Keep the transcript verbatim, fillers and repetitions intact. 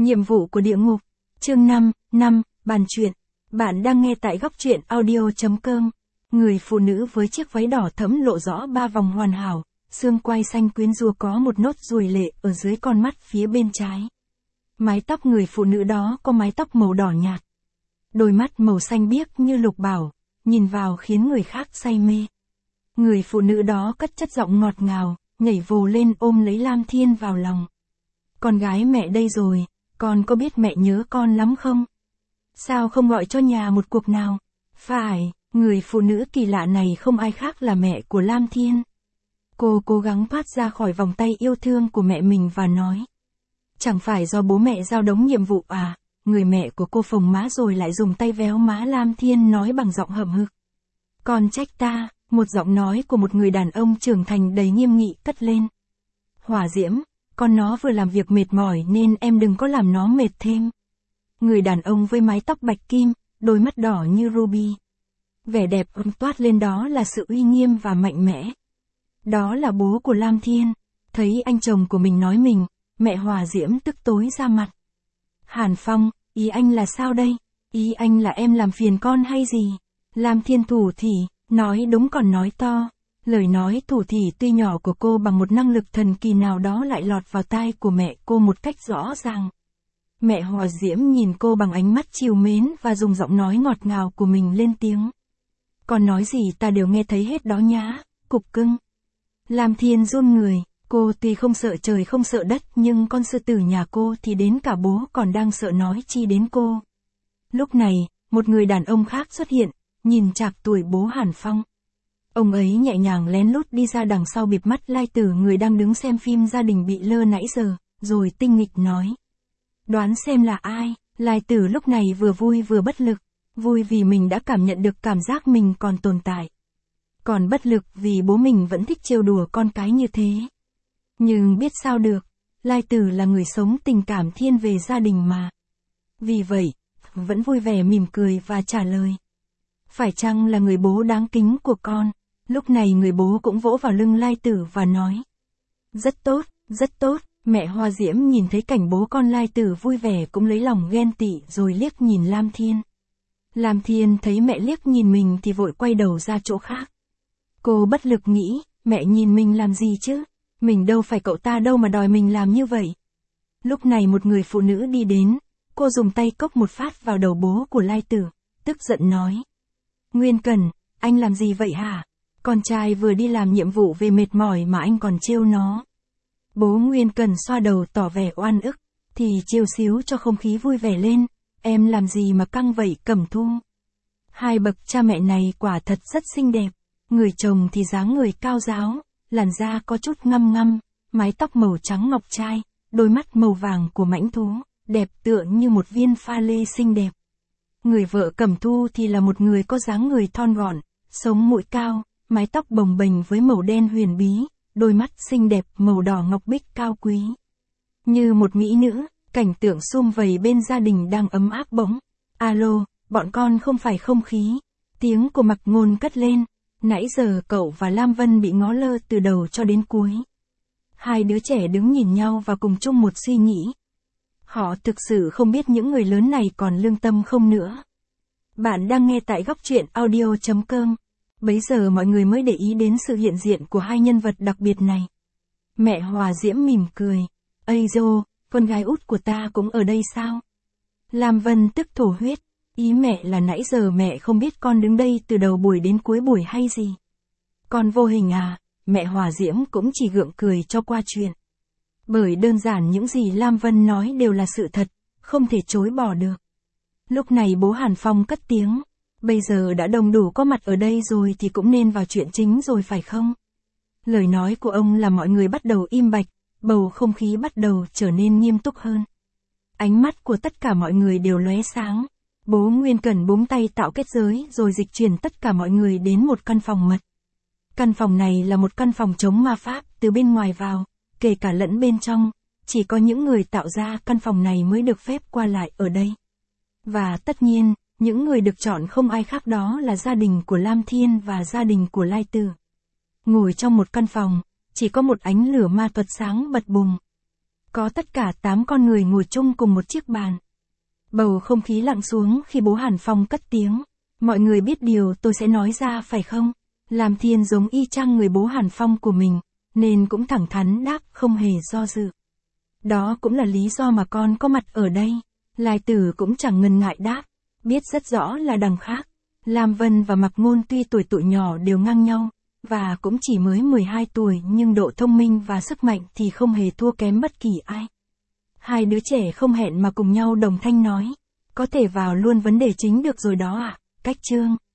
Nhiệm vụ của địa ngục. Chương năm, năm, bàn chuyện. Bạn đang nghe tại góc truyện audio chấm com. Người phụ nữ với chiếc váy đỏ thẫm lộ rõ ba vòng hoàn hảo, xương quai xanh quyến rũ có một nốt ruồi lệ ở dưới con mắt phía bên trái. Mái tóc người phụ nữ đó có mái tóc màu đỏ nhạt. Đôi mắt màu xanh biếc như lục bảo, nhìn vào khiến người khác say mê. Người phụ nữ đó cất chất giọng ngọt ngào, nhảy vồ lên ôm lấy Lam Thiên vào lòng. Con gái mẹ đây rồi, con có biết mẹ nhớ con lắm không? Sao không gọi cho nhà một cuộc nào? Phải, người phụ nữ kỳ lạ này không ai khác là mẹ của Lam Thiên. Cô cố gắng thoát ra khỏi vòng tay yêu thương của mẹ mình và nói. Chẳng phải do bố mẹ giao đống nhiệm vụ à? Người mẹ của cô phồng má rồi lại dùng tay véo má Lam Thiên nói bằng giọng hậm hực. Con trách ta, một giọng nói của một người đàn ông trưởng thành đầy nghiêm nghị cất lên. Hỏa Diễm, con nó vừa làm việc mệt mỏi nên em đừng có làm nó mệt thêm. Người đàn ông với mái tóc bạch kim, đôi mắt đỏ như ruby. Vẻ đẹp ấm toát lên đó là sự uy nghiêm và mạnh mẽ. Đó là bố của Lam Thiên. Thấy anh chồng của mình nói mình, mẹ Hỏa Diễm tức tối ra mặt. Hàn Phong, ý anh là sao đây? Ý anh là em làm phiền con hay gì? Lam Thiên thủ thỉ, nói đúng còn nói to. Lời nói thủ thỉ tuy nhỏ của cô bằng một năng lực thần kỳ nào đó lại lọt vào tai của mẹ cô một cách rõ ràng. Mẹ Hỏa Diễm nhìn cô bằng ánh mắt trìu mến và dùng giọng nói ngọt ngào của mình lên tiếng. Con nói gì ta đều nghe thấy hết đó nhá, cục cưng. Lam Thiên run người, cô tuy không sợ trời không sợ đất nhưng con sư tử nhà cô thì đến cả bố còn đang sợ nói chi đến cô. Lúc này, một người đàn ông khác xuất hiện, nhìn chạc tuổi bố Hàn Phong. Ông ấy nhẹ nhàng lén lút đi ra đằng sau bịp mắt Lai Tử người đang đứng xem phim gia đình bị lơ nãy giờ, rồi tinh nghịch nói. Đoán xem là ai? Lai Tử lúc này vừa vui vừa bất lực, vui vì mình đã cảm nhận được cảm giác mình còn tồn tại. Còn bất lực vì bố mình vẫn thích trêu đùa con cái như thế. Nhưng biết sao được, Lai Tử là người sống tình cảm thiên về gia đình mà. Vì vậy, vẫn vui vẻ mỉm cười và trả lời. Phải chăng là người bố đáng kính của con? Lúc này người bố cũng vỗ vào lưng Lai Tử và nói. Rất tốt, rất tốt. Mẹ Hoa Diễm nhìn thấy cảnh bố con Lai Tử vui vẻ cũng lấy lòng ghen tị rồi liếc nhìn Lam Thiên. Lam Thiên thấy mẹ liếc nhìn mình thì vội quay đầu ra chỗ khác. Cô bất lực nghĩ, mẹ nhìn mình làm gì chứ? Mình đâu phải cậu ta đâu mà đòi mình làm như vậy. Lúc này một người phụ nữ đi đến, cô dùng tay cốc một phát vào đầu bố của Lai Tử, tức giận nói. Nguyên Cẩn, anh làm gì vậy hả? Con trai vừa đi làm nhiệm vụ về mệt mỏi mà anh còn trêu nó. Bố Nguyên Cẩn xoa đầu tỏ vẻ oan ức, thì trêu xíu cho không khí vui vẻ lên. Em làm gì mà căng vậy Cẩm Thu? Hai bậc cha mẹ này quả thật rất xinh đẹp. Người chồng thì dáng người cao ráo, làn da có chút ngăm ngăm, mái tóc màu trắng ngọc trai, đôi mắt màu vàng của mãnh thú, đẹp tựa như một viên pha lê xinh đẹp. Người vợ Cẩm Thu thì là một người có dáng người thon gọn, sống mũi cao, mái tóc bồng bềnh với màu đen huyền bí, đôi mắt xinh đẹp màu đỏ ngọc bích cao quý. Như một mỹ nữ, cảnh tượng sum vầy bên gia đình đang ấm áp bỗng. Alo, bọn con không phải không khí. Tiếng của Mặc Ngôn cất lên. Nãy giờ cậu và Lam Vân bị ngó lơ từ đầu cho đến cuối. Hai đứa trẻ đứng nhìn nhau và cùng chung một suy nghĩ. Họ thực sự không biết những người lớn này còn lương tâm không nữa. Bạn đang nghe tại góc truyện audio chấm com. Bấy giờ mọi người mới để ý đến sự hiện diện của hai nhân vật đặc biệt này. Mẹ Hòa Diễm mỉm cười. Ây dô, con gái út của ta cũng ở đây sao? Lam Vân tức thổ huyết. Ý mẹ là nãy giờ mẹ không biết con đứng đây từ đầu buổi đến cuối buổi hay gì? Con vô hình à? Mẹ Hòa Diễm cũng chỉ gượng cười cho qua chuyện. Bởi đơn giản những gì Lam Vân nói đều là sự thật, không thể chối bỏ được. Lúc này bố Hàn Phong cất tiếng. Bây giờ đã đông đủ có mặt ở đây rồi thì cũng nên vào chuyện chính rồi phải không? Lời nói của ông làm mọi người bắt đầu im bặt, bầu không khí bắt đầu trở nên nghiêm túc hơn. Ánh mắt của tất cả mọi người đều lóe sáng. Bố Nguyên Cẩn búng tay tạo kết giới rồi dịch chuyển tất cả mọi người đến một căn phòng mật. Căn phòng này là một căn phòng chống ma pháp từ bên ngoài vào, kể cả lẫn bên trong, chỉ có những người tạo ra căn phòng này mới được phép qua lại ở đây. Và tất nhiên, những người được chọn không ai khác đó là gia đình của Lam Thiên và gia đình của Lai Tử. Ngồi trong một căn phòng, chỉ có một ánh lửa ma thuật sáng bật bùng. Có tất cả tám con người ngồi chung cùng một chiếc bàn. Bầu không khí lặng xuống khi bố Hàn Phong cất tiếng. Mọi người biết điều tôi sẽ nói ra phải không? Lam Thiên giống y chang người bố Hàn Phong của mình, nên cũng thẳng thắn đáp không hề do dự. Đó cũng là lý do mà con có mặt ở đây. Lai Tử cũng chẳng ngần ngại đáp, biết rất rõ là đằng khác. Lam Vân và Mạc Ngôn tuy tuổi tụi nhỏ đều ngang nhau, và cũng chỉ mới mười hai tuổi nhưng độ thông minh và sức mạnh thì không hề thua kém bất kỳ ai. Hai đứa trẻ không hẹn mà cùng nhau đồng thanh nói, có thể vào luôn vấn đề chính được rồi đó ạ, Cách Trương.